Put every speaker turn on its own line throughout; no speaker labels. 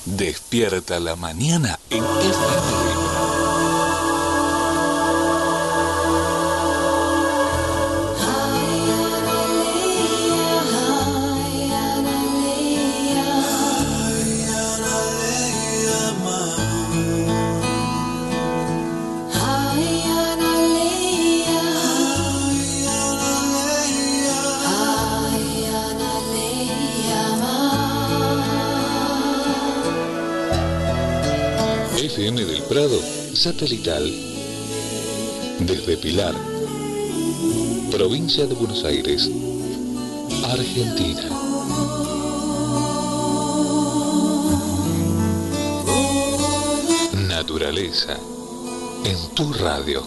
Despierta la mañana en FM. FM del Prado, satelital. Desde Pilar, provincia de Buenos Aires, Argentina. Naturaleza en tu radio.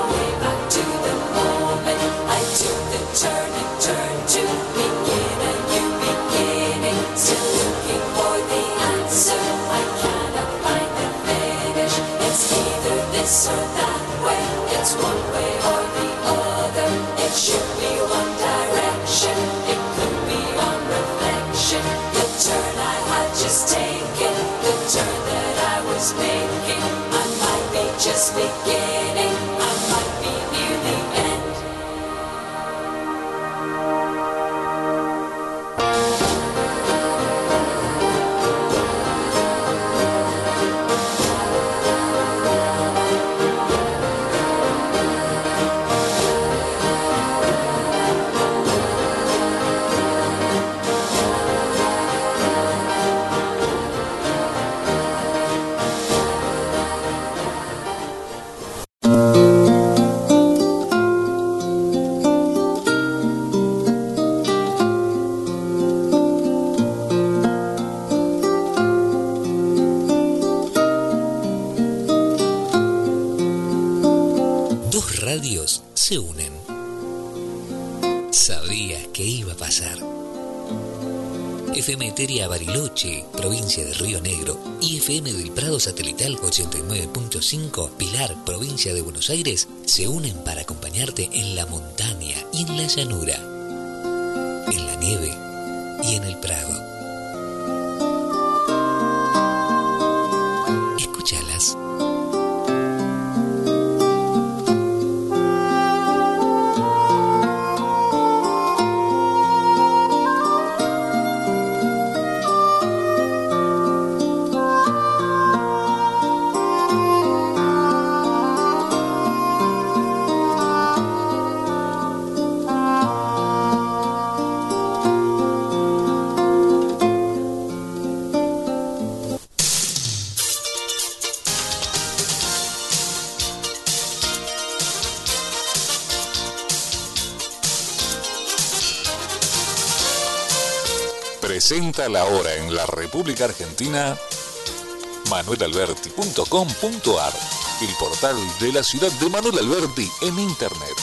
Turn to begin again.
se unen. Sabías que iba a pasar. FM Eteria Bariloche, provincia de Río Negro, y FM del Prado Satelital 89.5, Pilar, provincia de Buenos Aires, se unen para acompañarte en la montaña y en la llanura, en la nieve y en el prado. Escúchalas.
Presenta la hora en la República Argentina manuelalberti.com.ar, el portal de la ciudad de Manuel Alberti en internet.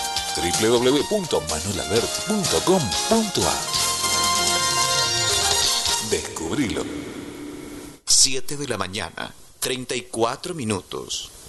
www.manuelalberti.com.ar. Descubrilo.
7 de la mañana, 34 minutos.